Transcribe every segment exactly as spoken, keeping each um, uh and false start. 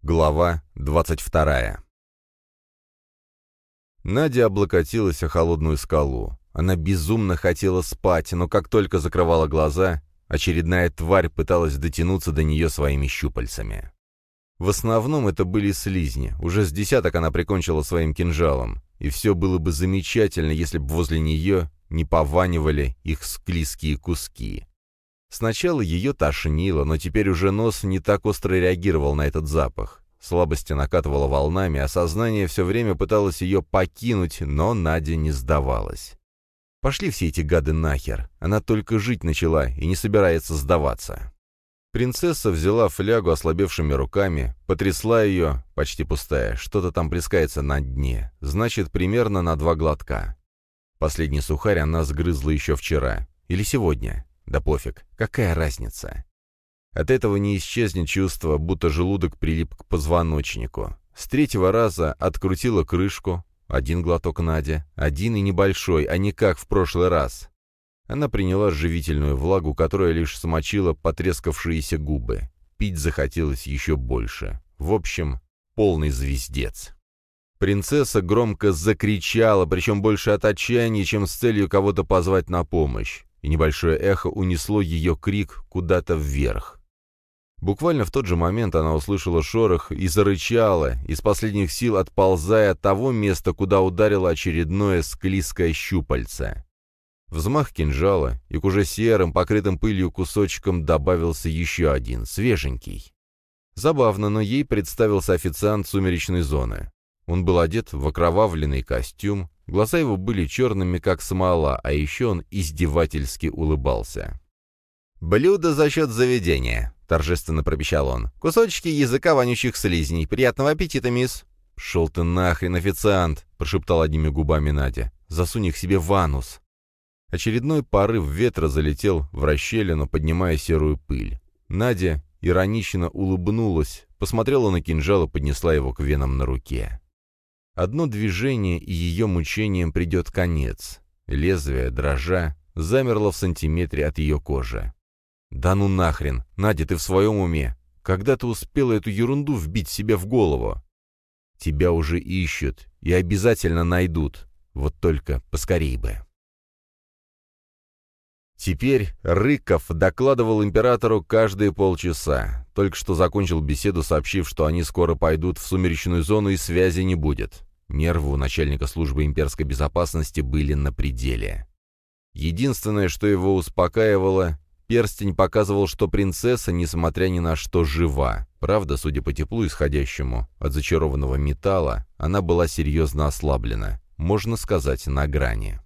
Глава двадцать вторая. Надя облокотилась о холодную скалу. Она безумно хотела спать, но как только закрывала глаза, очередная тварь пыталась дотянуться до нее своими щупальцами. В основном это были слизни, уже с десяток она прикончила своим кинжалом, и все было бы замечательно, если бы возле нее не пованивали их склизкие куски. Сначала ее тошнило, но теперь уже нос не так остро реагировал на этот запах. Слабость накатывала волнами, а сознание все время пыталось ее покинуть, но Надя не сдавалась. Пошли все эти гады нахер, она только жить начала и не собирается сдаваться. Принцесса взяла флягу ослабевшими руками, потрясла ее, почти пустая, что-то там плескается на дне, значит, примерно на два глотка. Последний сухарь она сгрызла еще вчера. Или сегодня. Да пофиг, какая разница? От этого не исчезнет чувство, будто желудок прилип к позвоночнику. С третьего раза открутила крышку, один глоток Надя, один и небольшой, а не как в прошлый раз. Она приняла живительную влагу, которая лишь смочила потрескавшиеся губы. Пить захотелось еще больше. В общем, полный звездец. Принцесса громко закричала, причем больше от отчаяния, чем с целью кого-то позвать на помощь. И небольшое эхо унесло ее крик куда-то вверх. Буквально в тот же момент она услышала шорох и зарычала, из последних сил отползая от того места, куда ударило очередное склизкое щупальце. Взмах кинжала, и к уже серым, покрытым пылью кусочкам добавился еще один, свеженький. Забавно, но ей представился официант сумеречной зоны. Он был одет в окровавленный костюм, глаза его были черными, как смола, а еще он издевательски улыбался. «Блюдо за счет заведения», — торжественно пропищал он. «Кусочки языка вонючих слизней. Приятного аппетита, мисс». «Шел ты нахрен, официант», — прошептал одними губами Надя. «Засунь их себе в анус». Очередной порыв ветра залетел в расщелину, поднимая серую пыль. Надя иронично улыбнулась, посмотрела на кинжал и поднесла его к венам на руке. Одно движение, и ее мучениям придет конец. Лезвие, дрожа, замерло в сантиметре от ее кожи. «Да ну нахрен! Надя, ты в своем уме? Когда ты успела эту ерунду вбить себе в голову? Тебя уже ищут и обязательно найдут. Вот только поскорей бы». Теперь Рыков докладывал императору каждые полчаса. Только что закончил беседу, сообщив, что они скоро пойдут в сумеречную зону и связи не будет. Нервы у начальника службы имперской безопасности были на пределе. Единственное, что его успокаивало, перстень показывал, что принцесса, несмотря ни на что, жива. Правда, судя по теплу, исходящему от зачарованного металла, она была серьезно ослаблена, можно сказать, на грани.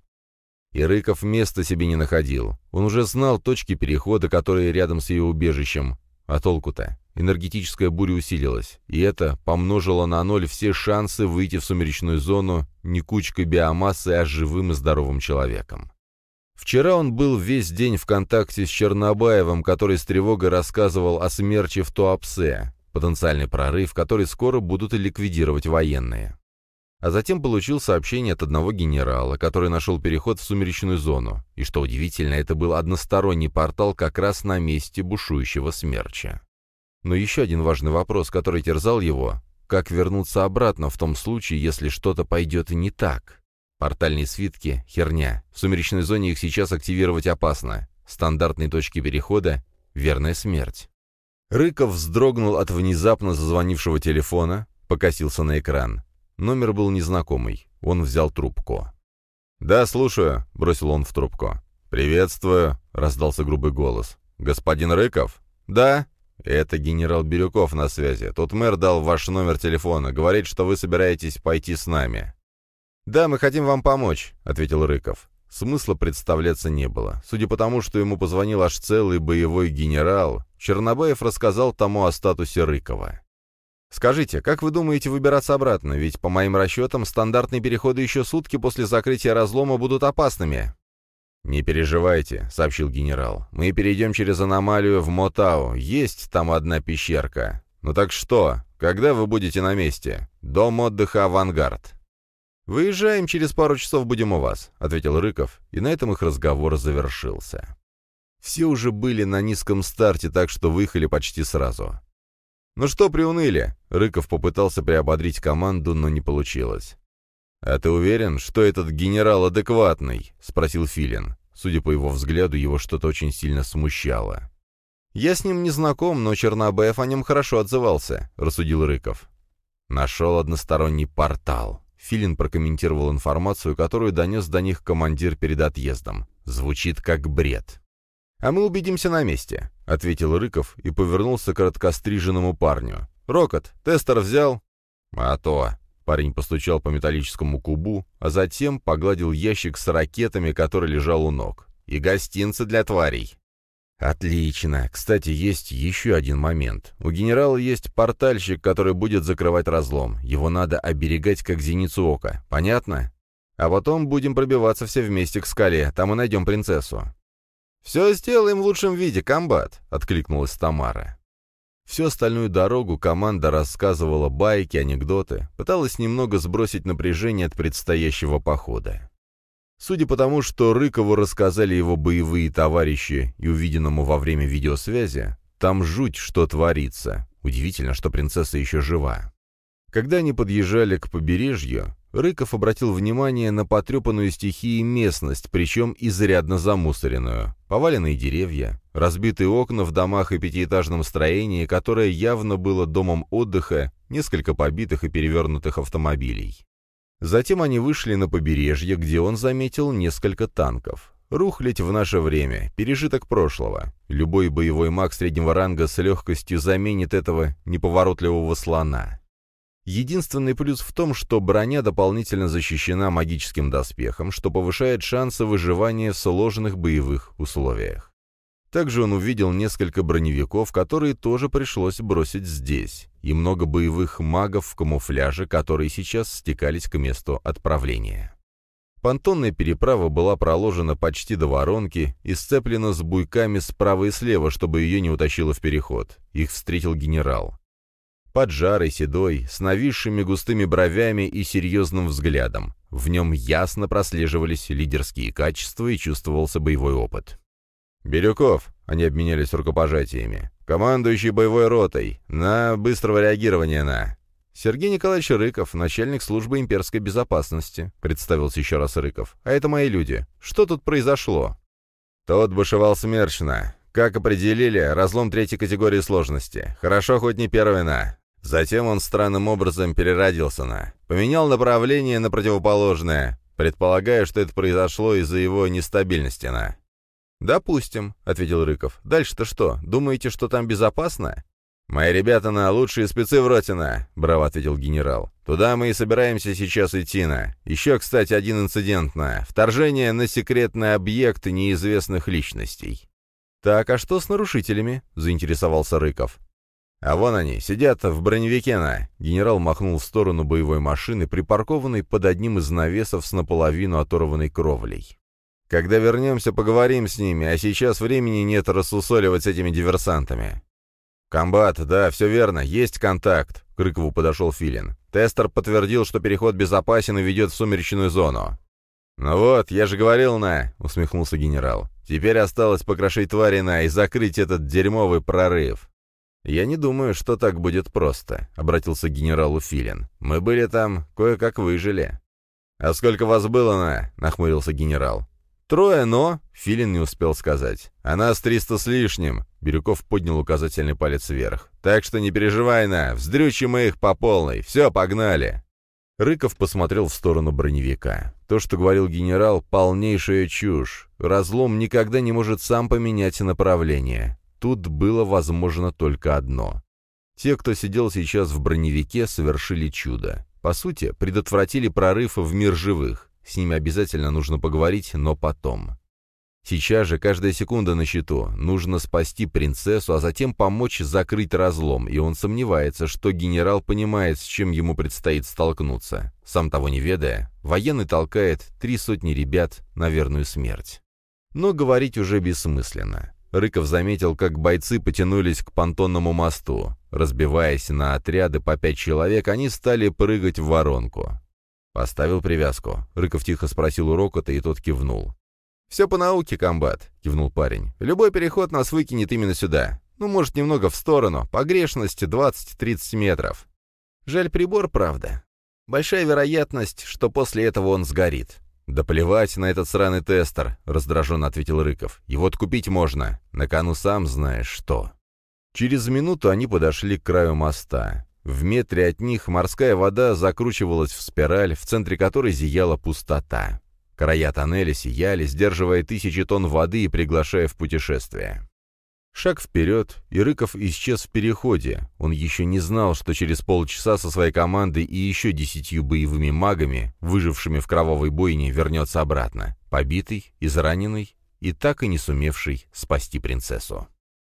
И Рыков места себе не находил. Он уже знал точки перехода, которые рядом с ее убежищем. А толку-то? Энергетическая буря усилилась, и это помножило на ноль все шансы выйти в сумеречную зону не кучкой биомассы, а живым и здоровым человеком. Вчера он был весь день в контакте с Чернобаевым, который с тревогой рассказывал о смерче в Туапсе, потенциальный прорыв, который скоро будут ликвидировать военные. А затем получил сообщение от одного генерала, который нашел переход в сумеречную зону, и, что удивительно, это был односторонний портал как раз на месте бушующего смерча. Но еще один важный вопрос, который терзал его, как вернуться обратно в том случае, если что-то пойдет не так? Портальные свитки — херня, в сумеречной зоне их сейчас активировать опасно, стандартные точки перехода — верная смерть. Рыков вздрогнул от внезапно зазвонившего телефона, покосился на экран. Номер был незнакомый. Он взял трубку. «Да, слушаю», — бросил он в трубку. «Приветствую», — раздался грубый голос. «Господин Рыков?» «Да». «Это генерал Бирюков на связи. Тут мэр дал ваш номер телефона. Говорит, что вы собираетесь пойти с нами». «Да, мы хотим вам помочь», — ответил Рыков. Смысла представляться не было. Судя по тому, что ему позвонил аж целый боевой генерал, Чернобаев рассказал тому о статусе Рыкова. «Скажите, как вы думаете выбираться обратно? Ведь, по моим расчетам, стандартные переходы еще сутки после закрытия разлома будут опасными». «Не переживайте», — сообщил генерал. «Мы перейдем через аномалию в Мотау. Есть там одна пещерка. Ну так что, когда вы будете на месте? Дом отдыха «Авангард». «Выезжаем, через пару часов будем у вас», — ответил Рыков, и на этом их разговор завершился. Все уже были на низком старте, так что выехали почти сразу. «Ну что приуныли?» Рыков попытался приободрить команду, но не получилось. «А ты уверен, что этот генерал адекватный?» — спросил Филин. Судя по его взгляду, его что-то очень сильно смущало. «Я с ним не знаком, но Чернобаев о нем хорошо отзывался», — рассудил Рыков. «Нашел односторонний портал». Филин прокомментировал информацию, которую донес до них командир перед отъездом. «Звучит как бред». «А мы убедимся на месте», — ответил Рыков и повернулся к короткостриженному парню. «Рокот, тестер взял?» «А то». Парень постучал по металлическому кубу, а затем погладил ящик с ракетами, который лежал у ног. «И гостинцы для тварей». «Отлично. Кстати, есть еще один момент. У генерала есть портальщик, который будет закрывать разлом. Его надо оберегать, как зеницу ока. Понятно? А потом будем пробиваться все вместе к скале, там и найдем принцессу». «Все сделаем в лучшем виде, комбат», — откликнулась Тамара. Всю остальную дорогу команда рассказывала байки, анекдоты, пыталась немного сбросить напряжение от предстоящего похода. Судя по тому, что Рыкову рассказали его боевые товарищи и увиденному во время видеосвязи, там жуть, что творится. Удивительно, что принцесса еще жива. Когда они подъезжали к побережью, Рыков обратил внимание на потрепанную стихией местность, причем изрядно замусоренную. Поваленные деревья, разбитые окна в домах и пятиэтажном строении, которое явно было домом отдыха, несколько побитых и перевернутых автомобилей. Затем они вышли на побережье, где он заметил несколько танков. Рухлядь в наше время, пережиток прошлого. Любой боевой маг среднего ранга с легкостью заменит этого неповоротливого слона. Единственный плюс в том, что броня дополнительно защищена магическим доспехом, что повышает шансы выживания в сложных боевых условиях. Также он увидел несколько броневиков, которые тоже пришлось бросить здесь, и много боевых магов в камуфляже, которые сейчас стекались к месту отправления. Понтонная переправа была проложена почти до воронки и сцеплена с буйками справа и слева, чтобы ее не утащило в переход. Их встретил генерал. Поджарый, седой, с нависшими густыми бровями и серьезным взглядом. В нем ясно прослеживались лидерские качества и чувствовался боевой опыт. «Бирюков», — они обменялись рукопожатиями, — «командующий боевой ротой, на быстрого реагирования на...» «Сергей Николаевич Рыков, начальник службы имперской безопасности», — представился еще раз Рыков. «А это мои люди. Что тут произошло?» «Тот бушевал смерчно. Как определили, разлом третьей категории сложности. Хорошо, хоть не первый на...» Затем он странным образом переродился на... Поменял направление на противоположное, предполагая, что это произошло из-за его нестабильности на... «Допустим», — ответил Рыков. «Дальше-то что? Думаете, что там безопасно?» «Мои ребята на лучшие спецы в роте на...» — браво ответил генерал. «Туда мы и собираемся сейчас идти на... Еще, кстати, один инцидент на... Вторжение на секретный объект неизвестных личностей». «Так, а что с нарушителями?» — заинтересовался Рыков. «А вон они, сидят в броневике на...» Генерал махнул в сторону боевой машины, припаркованной под одним из навесов с наполовину оторванной кровлей. «Когда вернемся, поговорим с ними, а сейчас времени нет рассусоливать с этими диверсантами». «Комбат, да, все верно, есть контакт», — к Рыкову подошел Филин. «Тестер подтвердил, что переход безопасен и ведет в сумеречную зону». «Ну вот, я же говорил, на...» — усмехнулся генерал. «Теперь осталось покрошить твари на и закрыть этот дерьмовый прорыв». «Я не думаю, что так будет просто», — обратился к генералу Филин. «Мы были там, кое-как выжили». «А сколько вас было, на?» — нахмурился генерал. «Трое, но...» — Филин не успел сказать. «А нас триста с лишним», — Бирюков поднял указательный палец вверх. «Так что не переживай, на, вздрючим мы их по полной. Все, погнали». Рыков посмотрел в сторону броневика. То, что говорил генерал, полнейшая чушь. Разлом никогда не может сам поменять направление. Тут было возможно только одно. Те, кто сидел сейчас в броневике, совершили чудо. По сути, предотвратили прорыв в мир живых. С ними обязательно нужно поговорить, но потом. Сейчас же каждая секунда на счету. Нужно спасти принцессу, а затем помочь закрыть разлом, и он сомневается, что генерал понимает, с чем ему предстоит столкнуться. Сам того не ведая, военный толкает три сотни ребят на верную смерть. Но говорить уже бессмысленно. Рыков заметил, как бойцы потянулись к понтонному мосту. Разбиваясь на отряды по пять человек, они стали прыгать в воронку. «Поставил привязку?» — Рыков тихо спросил у Рокота, и тот кивнул. «Все по науке, комбат», — кивнул парень. «Любой переход нас выкинет именно сюда. Ну, может, немного в сторону, погрешность двадцать-тридцать метров. Жаль прибор, правда. Большая вероятность, что после этого он сгорит. «Да плевать на этот сраный тестер», — раздраженно ответил Рыков. «Его откупить можно. На кону сам знаешь что». Через минуту они подошли к краю моста. В метре от них морская вода закручивалась в спираль, в центре которой зияла пустота. Края тоннеля сияли, сдерживая тысячи тонн воды и приглашая в путешествие. Шаг вперед, и Рыков исчез в переходе. Он еще не знал, что через полчаса со своей командой и еще десятью боевыми магами, выжившими в кровавой бойне, вернется обратно, побитый, израненный и так и не сумевший спасти принцессу.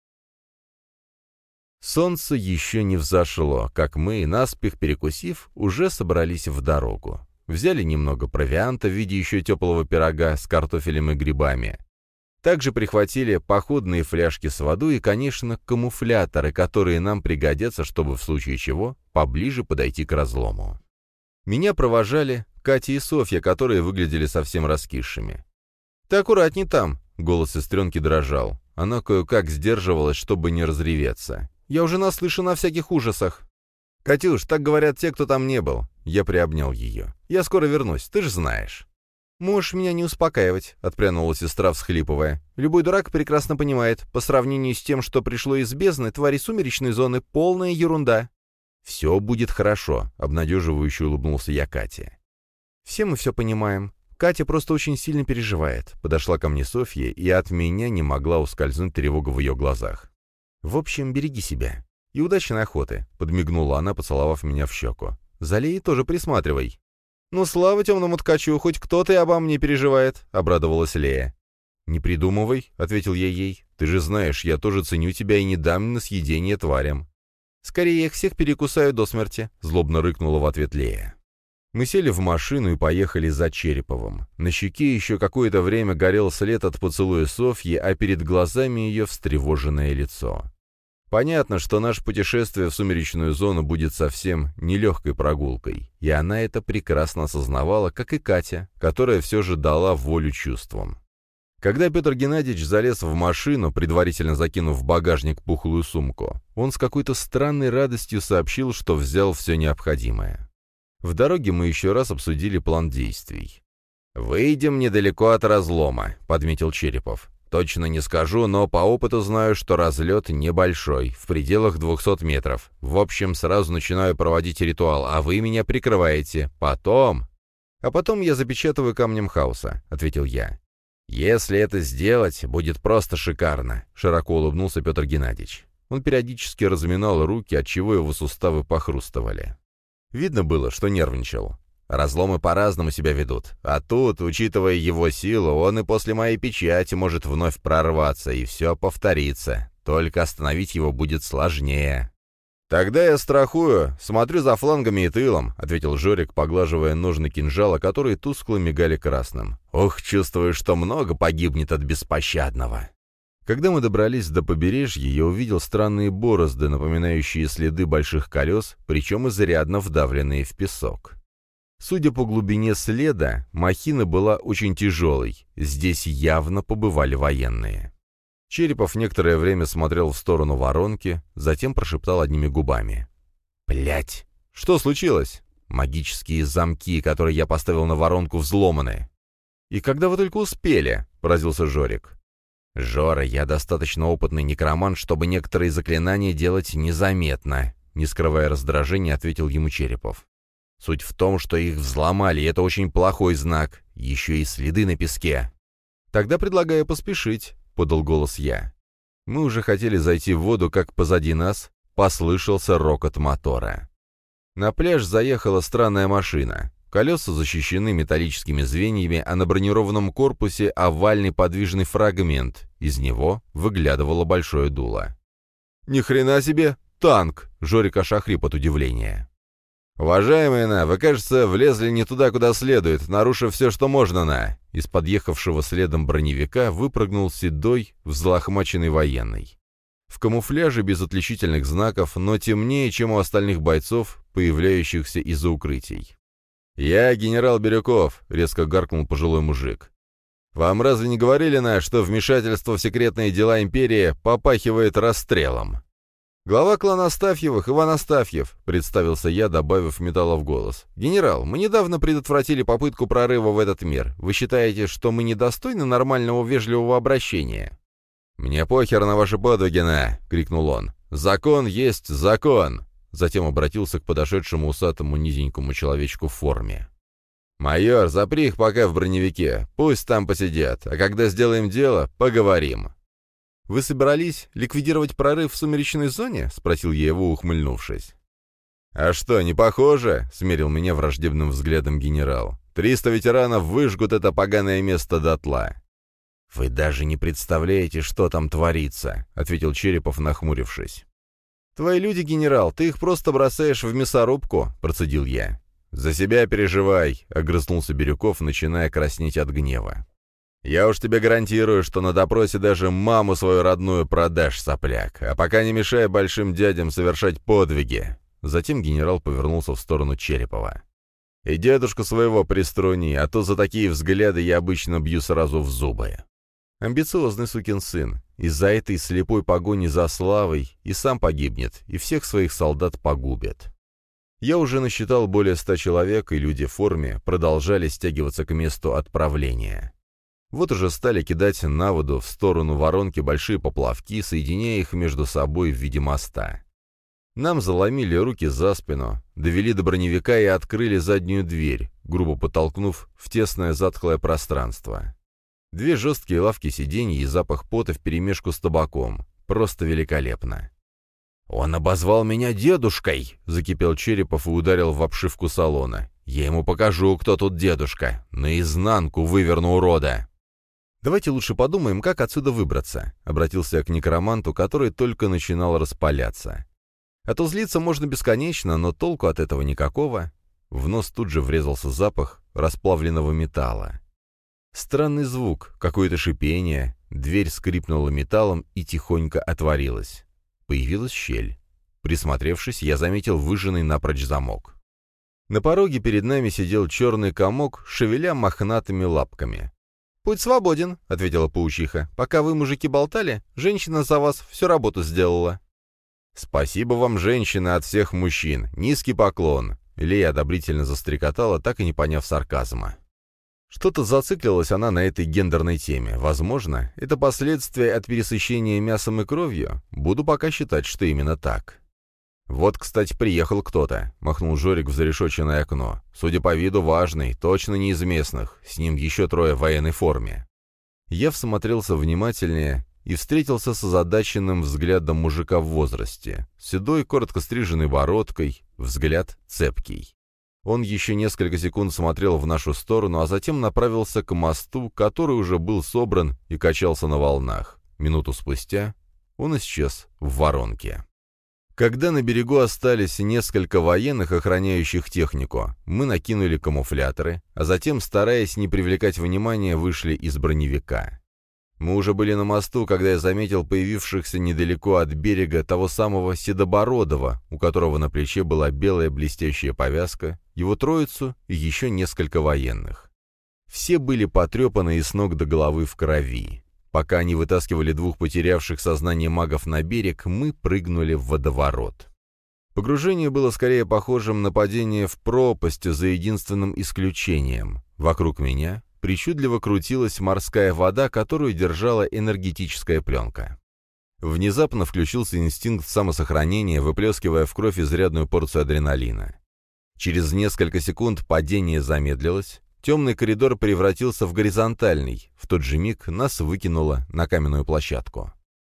Солнце еще не взошло, как мы, наспех перекусив, уже собрались в дорогу. Взяли немного провианта в виде еще теплого пирога с картофелем и грибами. Также прихватили походные фляжки с водой и, конечно, камуфляторы, которые нам пригодятся, чтобы в случае чего поближе подойти к разлому. Меня провожали Катя и Софья, которые выглядели совсем раскисшими. «Ты аккуратней там!» — голос сестренки дрожал. Она кое-как сдерживалась, чтобы не разреветься. «Я уже наслышана о всяких ужасах». «Катюш, так говорят те, кто там не был». Я приобнял ее. «Я скоро вернусь, ты же знаешь». «Можешь меня не успокаивать», — отпрянула сестра, всхлипывая. «Любой дурак прекрасно понимает, по сравнению с тем, что пришло из бездны, твари сумеречной зоны — полная ерунда». «Все будет хорошо», — обнадеживающе улыбнулся я Кате. «Все мы все понимаем. Катя просто очень сильно переживает», — подошла ко мне Софья, и от меня не могла ускользнуть тревога в ее глазах. «В общем, береги себя. И удачной охоты», — подмигнула она, поцеловав меня в щеку. «За Леей тоже присматривай». «Ну, слава темному ткачу, хоть кто-то и обо мне переживает», — обрадовалась Лея. «Не придумывай», — ответил я ей. «Ты же знаешь, я тоже ценю тебя и не дам на съедение тварям». «Скорее я их всех перекусаю до смерти», — злобно рыкнула в ответ Лея. Мы сели в машину и поехали за Череповым. На щеке еще какое-то время горел след от поцелуя Софьи, а перед глазами ее встревоженное лицо. Понятно, что наше путешествие в сумеречную зону будет совсем нелегкой прогулкой, и она это прекрасно осознавала, как и Катя, которая все же дала волю чувствам. Когда Петр Геннадьевич залез в машину, предварительно закинув в багажник пухлую сумку, он с какой-то странной радостью сообщил, что взял все необходимое. В дороге мы еще раз обсудили план действий. «Выйдем недалеко от разлома», — подметил Черепов. «Точно не скажу, но по опыту знаю, что разлет небольшой, в пределах двухсот метров. В общем, сразу начинаю проводить ритуал, а вы меня прикрываете. Потом...» «А потом я запечатываю камнем хаоса», — ответил я. «Если это сделать, будет просто шикарно», — широко улыбнулся Петр Геннадьевич. Он периодически разминал руки, отчего его суставы похрустывали. Видно было, что нервничал. Разломы по-разному себя ведут, а тут, учитывая его силу, он и после моей печати может вновь прорваться, и все повторится. Только остановить его будет сложнее. «Тогда я страхую, смотрю за флангами и тылом», — ответил Жорик, поглаживая ножны кинжала, которые тускло мигали красным. «Ох, чувствую, что много погибнет от беспощадного». Когда мы добрались до побережья, я увидел странные борозды, напоминающие следы больших колес, причем изрядно вдавленные в песок. Судя по глубине следа, махина была очень тяжелой, здесь явно побывали военные. Черепов некоторое время смотрел в сторону воронки, затем прошептал одними губами. «Блядь! Что случилось?» «Магические замки, которые я поставил на воронку, взломаны». «И когда вы только успели?» — поразился Жорик. «Жора, я достаточно опытный некромант, чтобы некоторые заклинания делать незаметно», — не скрывая раздражения, ответил ему Черепов. «Суть в том, что их взломали, и это очень плохой знак. Еще и следы на песке». «Тогда предлагаю поспешить», — подал голос я. Мы уже хотели зайти в воду, как позади нас послышался рокот мотора. На пляж заехала странная машина. Колеса защищены металлическими звеньями, а на бронированном корпусе овальный подвижный фрагмент. Из него выглядывало большое дуло. «Ни хрена себе! Танк!» — Жорик аж охрип от удивления. «Уважаемые на, вы, кажется, влезли не туда, куда следует, нарушив все, что можно на...» Из подъехавшего следом броневика выпрыгнул седой, взлохмаченный военный. В камуфляже без отличительных знаков, но темнее, чем у остальных бойцов, появляющихся из-за укрытий. «Я генерал Бирюков», — резко гаркнул пожилой мужик. Вам разве не говорили, на, что вмешательство в секретные дела империи попахивает расстрелом?» «Глава клана Астафьевых, Иван Астафьев», — представился я, добавив металла в голос. «Генерал, мы недавно предотвратили попытку прорыва в этот мир. Вы считаете, что мы недостойны нормального вежливого обращения?» «Мне похер на ваши подвиги, на!» — крикнул он. «Закон есть закон!» Затем обратился к подошедшему усатому низенькому человечку в форме. «Майор, запри их пока в броневике, пусть там посидят, а когда сделаем дело, поговорим». «Вы собрались ликвидировать прорыв в сумеречной зоне?» — спросил я его, ухмыльнувшись. «А что, не похоже?» — смерил меня враждебным взглядом генерал. «Триста ветеранов выжгут это поганое место дотла». «Вы даже не представляете, что там творится», — ответил Черепов, нахмурившись. «Твои люди, генерал, ты их просто бросаешь в мясорубку», — процедил я. «За себя переживай», — огрызнулся Бирюков, начиная краснеть от гнева. «Я уж тебе гарантирую, что на допросе даже маму свою родную продашь, сопляк, а пока не мешай большим дядям совершать подвиги». Затем генерал повернулся в сторону Черепова. «И дедушку своего приструни, а то за такие взгляды я обычно бью сразу в зубы». Амбициозный сукин сын. Из-за этой слепой погони за славой и сам погибнет, и всех своих солдат погубит. Я уже насчитал более ста человек, и люди в форме продолжали стягиваться к месту отправления. Вот уже стали кидать на воду в сторону воронки большие поплавки, соединяя их между собой в виде моста. Нам заломили руки за спину, довели до броневика и открыли заднюю дверь, грубо подтолкнув в тесное затхлое пространство. Две жесткие лавки сидений и запах пота вперемешку с табаком. Просто великолепно. «Он обозвал меня дедушкой!» — закипел Черепов и ударил в обшивку салона. «Я ему покажу, кто тут дедушка. Наизнанку выверну урода!» «Давайте лучше подумаем, как отсюда выбраться», — обратился я к некроманту, который только начинал распаляться. «А то злиться можно бесконечно, но толку от этого никакого». В нос тут же врезался запах расплавленного металла. Странный звук, какое-то шипение, дверь скрипнула металлом и тихонько отворилась. Появилась щель. Присмотревшись, я заметил выжженный напрочь замок. На пороге перед нами сидел черный комок, шевеля мохнатыми лапками. «Путь свободен», — ответила паучиха. «Пока вы, мужики, болтали, женщина за вас всю работу сделала». «Спасибо вам, женщина, от всех мужчин. Низкий поклон». Лея одобрительно застрекотала, так и не поняв сарказма. Что-то зациклилась она на этой гендерной теме. Возможно, это последствия от пересыщения мясом и кровью? Буду пока считать, что именно так. «Вот, кстати, приехал кто-то», — махнул Жорик в зарешоченное окно. «Судя по виду, важный, точно не из местных. С ним еще трое в военной форме». Я всмотрелся внимательнее и встретился с озадаченным взглядом мужика в возрасте. Седой, коротко стриженной бородкой, взгляд цепкий. Он еще несколько секунд смотрел в нашу сторону, а затем направился к мосту, который уже был собран и качался на волнах. Минуту спустя он исчез в воронке. Когда на берегу остались несколько военных, охраняющих технику, мы накинули камуфляторы, а затем, стараясь не привлекать внимания, вышли из броневика. Мы уже были на мосту, когда я заметил появившихся недалеко от берега того самого Седобородова, у которого на плече была белая блестящая повязка, его троицу и еще несколько военных. Все были потрепаны и с ног до головы в крови. Пока они вытаскивали двух потерявших сознание магов на берег, мы прыгнули в водоворот. Погружение было скорее похожим на падение в пропасть, за единственным исключением. Вокруг меня причудливо крутилась морская вода, которую держала энергетическая пленка. Внезапно включился инстинкт самосохранения, выплескивая в кровь изрядную порцию адреналина. Через несколько секунд падение замедлилось, темный коридор превратился в горизонтальный, в тот же миг нас выкинуло на каменную площадку.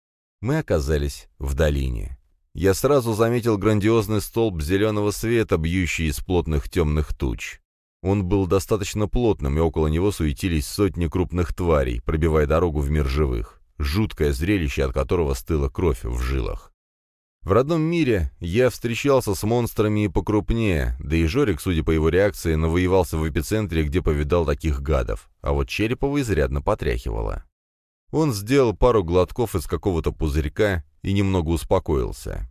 Мы оказались в долине. Я сразу заметил грандиозный столб зеленого света, бьющий из плотных темных туч. Он был достаточно плотным, и около него суетились сотни крупных тварей, пробивая дорогу в мир живых. Жуткое зрелище, от которого стыла кровь в жилах. В родном мире я встречался с монстрами и покрупнее, да и Жорик, судя по его реакции, навоевался в эпицентре, где повидал таких гадов, а вот Черепова изрядно потряхивало. Он сделал пару глотков из какого-то пузырька и немного успокоился.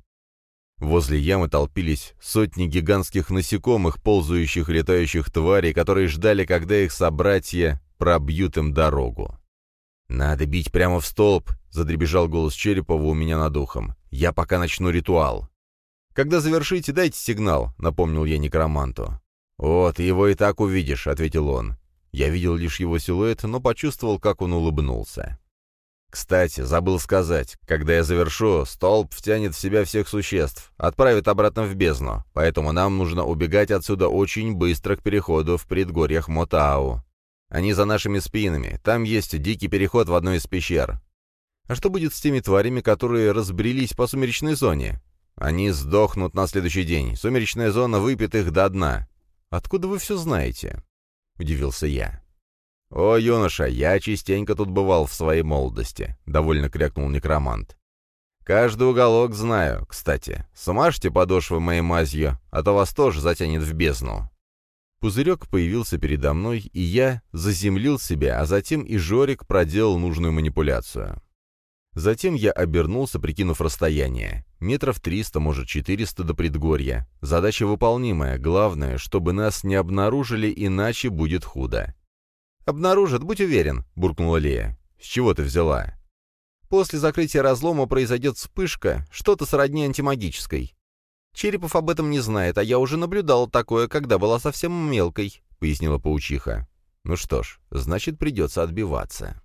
Возле ямы толпились сотни гигантских насекомых, ползающих и летающих тварей, которые ждали, когда их собратья пробьют им дорогу. «Надо бить прямо в столб», — задребежал голос Черепова у меня над ухом. «Я пока начну ритуал». «Когда завершите, дайте сигнал», — напомнил я некроманту. «О, ты его и так увидишь», — ответил он. Я видел лишь его силуэт, но почувствовал, как он улыбнулся. «Кстати, забыл сказать, когда я завершу, столб втянет в себя всех существ, отправит обратно в бездну, поэтому нам нужно убегать отсюда очень быстро к переходу в предгорьях Мотау. Они за нашими спинами, там есть дикий переход в одной из пещер». «А что будет с теми тварями, которые разбрелись по сумеречной зоне?» «Они сдохнут на следующий день, сумеречная зона выпьет их до дна». «Откуда вы все знаете?» — удивился я. «О, юноша, я частенько тут бывал в своей молодости», — довольно крякнул некромант. «Каждый уголок знаю. Кстати, смажьте подошвы моей мазью, а то вас тоже затянет в бездну». Пузырек появился передо мной, и я заземлил себя, а затем и Жорик проделал нужную манипуляцию. Затем я обернулся, прикинув расстояние. Метров триста, может, четыреста до предгорья. Задача выполнимая. Главное, чтобы нас не обнаружили, иначе будет худо. «Обнаружат, будь уверен», — буркнула Лея. «С чего ты взяла?» «После закрытия разлома произойдет вспышка, что-то сродни антимагической. Черепов об этом не знает, а я уже наблюдала такое, когда была совсем мелкой», — пояснила паучиха. «Ну что ж, значит, придется отбиваться».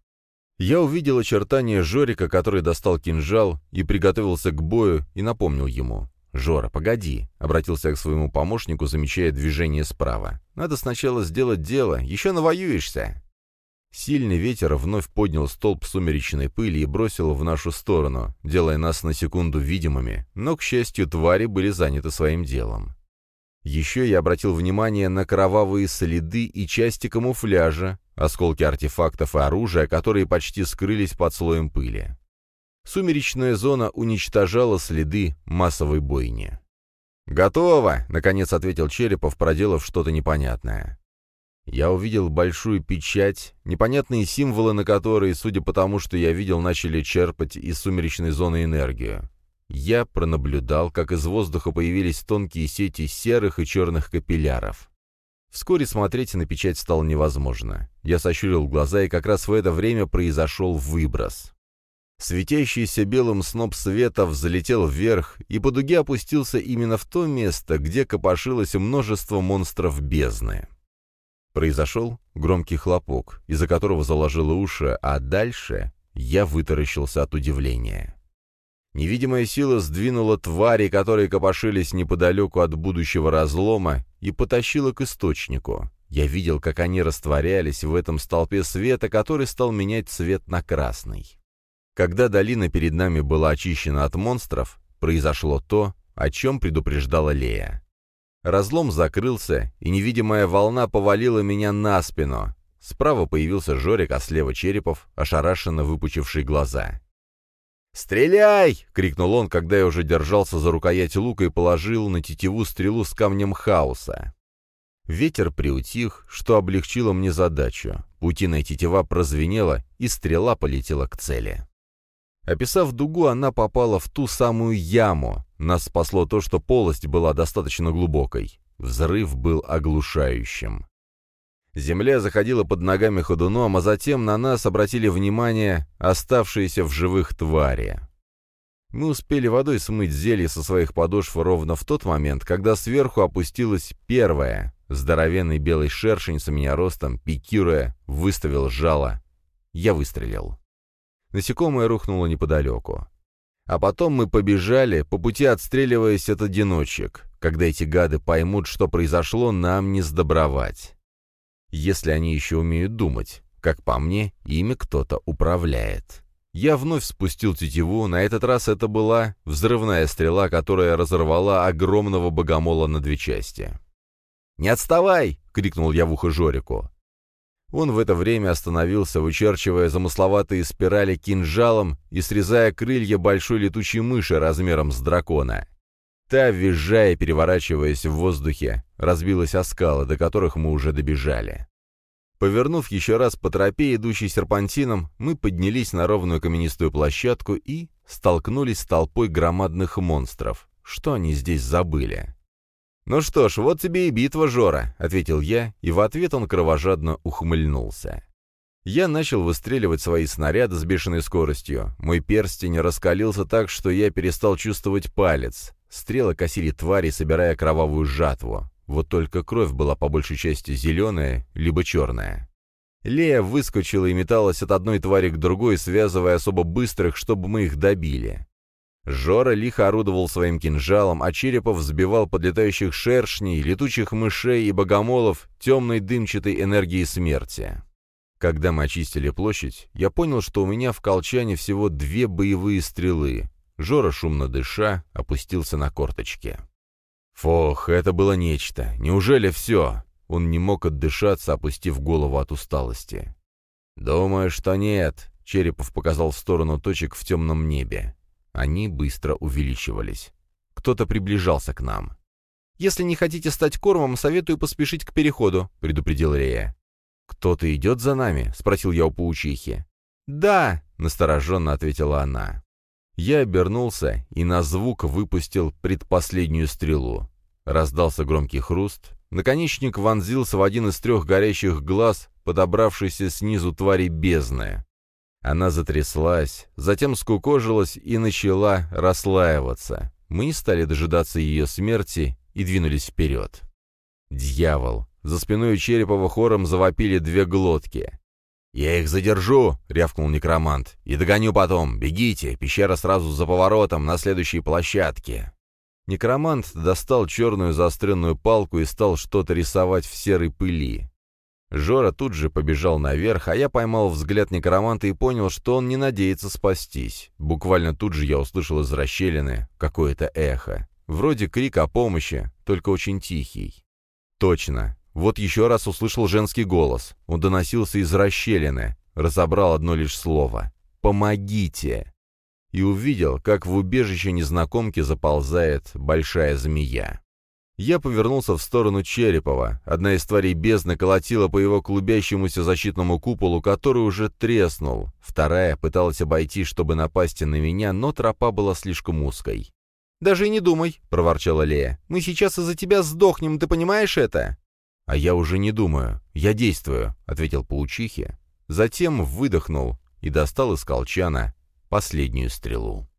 Я увидел очертания Жорика, который достал кинжал и приготовился к бою, и напомнил ему. «Жора, погоди», — обратился я к своему помощнику, замечая движение справа. «Надо сначала сделать дело, еще навоюешься». Сильный ветер вновь поднял столб сумеречной пыли и бросил в нашу сторону, делая нас на секунду видимыми, но, к счастью, твари были заняты своим делом. Еще я обратил внимание на кровавые следы и части камуфляжа, осколки артефактов и оружия, которые почти скрылись под слоем пыли. Сумеречная зона уничтожала следы массовой бойни. «Готово!» — наконец ответил Черепов, проделав что-то непонятное. Я увидел большую печать, непонятные символы на которой, судя по тому, что я видел, начали черпать из сумеречной зоны энергию. Я пронаблюдал, как из воздуха появились тонкие сети серых и черных капилляров. Вскоре смотреть на печать стало невозможно. Я сощурил глаза, и как раз в это время произошел выброс. Светящийся белым сноп света взлетел вверх и по дуге опустился именно в то место, где копошилось множество монстров бездны. Произошел громкий хлопок, из-за которого заложило уши, а дальше я вытаращился от удивления. Невидимая сила сдвинула твари, которые копошились неподалеку от будущего разлома, и потащила к источнику. Я видел, как они растворялись в этом столпе света, который стал менять цвет на красный. Когда долина перед нами была очищена от монстров, произошло то, о чем предупреждала Лея. Разлом закрылся, и невидимая волна повалила меня на спину. Справа появился Жорик, а слева Черепов, ошарашенно выпучивший глаза. «Стреляй!» — крикнул он, когда я уже держался за рукоять лука и положил на тетиву стрелу с камнем хаоса. Ветер приутих, что облегчило мне задачу. Паутиная тетива прозвенела, и стрела полетела к цели. Описав дугу, она попала в ту самую яму. Нас спасло то, что полость была достаточно глубокой. Взрыв был оглушающим. Земля заходила под ногами ходуном, а затем на нас обратили внимание оставшиеся в живых твари. Мы успели водой смыть зелье со своих подошв ровно в тот момент, когда сверху опустилась первая. Здоровенный белый шершень с меня ростом, пикируя, выставил жало. Я выстрелил. Насекомое рухнуло неподалеку. А потом мы побежали, по пути отстреливаясь от одиночек. Когда эти гады поймут, что произошло, нам не сдобровать. Если они еще умеют думать. Как по мне, ими кто-то управляет. Я вновь спустил тетиву, на этот раз это была взрывная стрела, которая разорвала огромного богомола на две части. «Не отставай!» — крикнул я в ухо Жорику. Он в это время остановился, вычерчивая замысловатые спирали кинжалом и срезая крылья большой летучей мыши размером с дракона. Та, визжая, переворачиваясь в воздухе, разбилась о скалы, до которых мы уже добежали. Повернув еще раз по тропе, идущей серпантином, мы поднялись на ровную каменистую площадку и столкнулись с толпой громадных монстров. Что они здесь забыли? «Ну что ж, вот тебе и битва, Жора», — ответил я, и в ответ он кровожадно ухмыльнулся. Я начал выстреливать свои снаряды с бешеной скоростью. Мой перстень раскалился так, что я перестал чувствовать палец. Стрелы косили твари, собирая кровавую жатву. Вот только кровь была по большей части зеленая, либо черная. Лея выскочила и металась от одной твари к другой, связывая особо быстрых, чтобы мы их добили. Жора лихо орудовал своим кинжалом, а Черепов взбивал подлетающих шершней, летучих мышей и богомолов темной дымчатой энергией смерти. Когда мы очистили площадь, я понял, что у меня в колчане всего две боевые стрелы. Жора, шумно дыша, опустился на корточки. Фух, это было нечто. Неужели все? Он не мог отдышаться, опустив голову от усталости. «Думаю, что нет», — Черепов показал в сторону точек в темном небе. Они быстро увеличивались. Кто-то приближался к нам. «Если не хотите стать кормом, советую поспешить к переходу», — предупредил Рея. «Кто-то идет за нами?» — спросил я у паучихи. «Да», — настороженно ответила она. Я обернулся и на звук выпустил предпоследнюю стрелу. Раздался громкий хруст. Наконечник вонзился в один из трех горящих глаз, подобравшийся снизу твари бездны. Она затряслась, затем скукожилась и начала расслаиваться. Мы не стали дожидаться ее смерти и двинулись вперед. «Дьявол!» За спиной Черепова хором завопили две глотки. «Я их задержу!» — рявкнул некромант. «И догоню потом! Бегите! Пещера сразу за поворотом, на следующей площадке!» Некромант достал черную заостренную палку и стал что-то рисовать в серой пыли. Жора тут же побежал наверх, а я поймал взгляд некроманта и понял, что он не надеется спастись. Буквально тут же я услышал из расщелины какое-то эхо. Вроде крик о помощи, только очень тихий. Точно. Вот еще раз услышал женский голос. Он доносился из расщелины. Разобрал одно лишь слово. «Помогите!» И увидел, как в убежище незнакомки заползает большая змея. Я повернулся в сторону Черепова. Одна из тварей бездны колотила по его клубящемуся защитному куполу, который уже треснул. Вторая пыталась обойти, чтобы напасть на меня, но тропа была слишком узкой. «Даже и не думай», — проворчала Лея. «Мы сейчас из-за тебя сдохнем, ты понимаешь это?» «А я уже не думаю. Я действую», — ответил паучихе. Затем выдохнул и достал из колчана последнюю стрелу.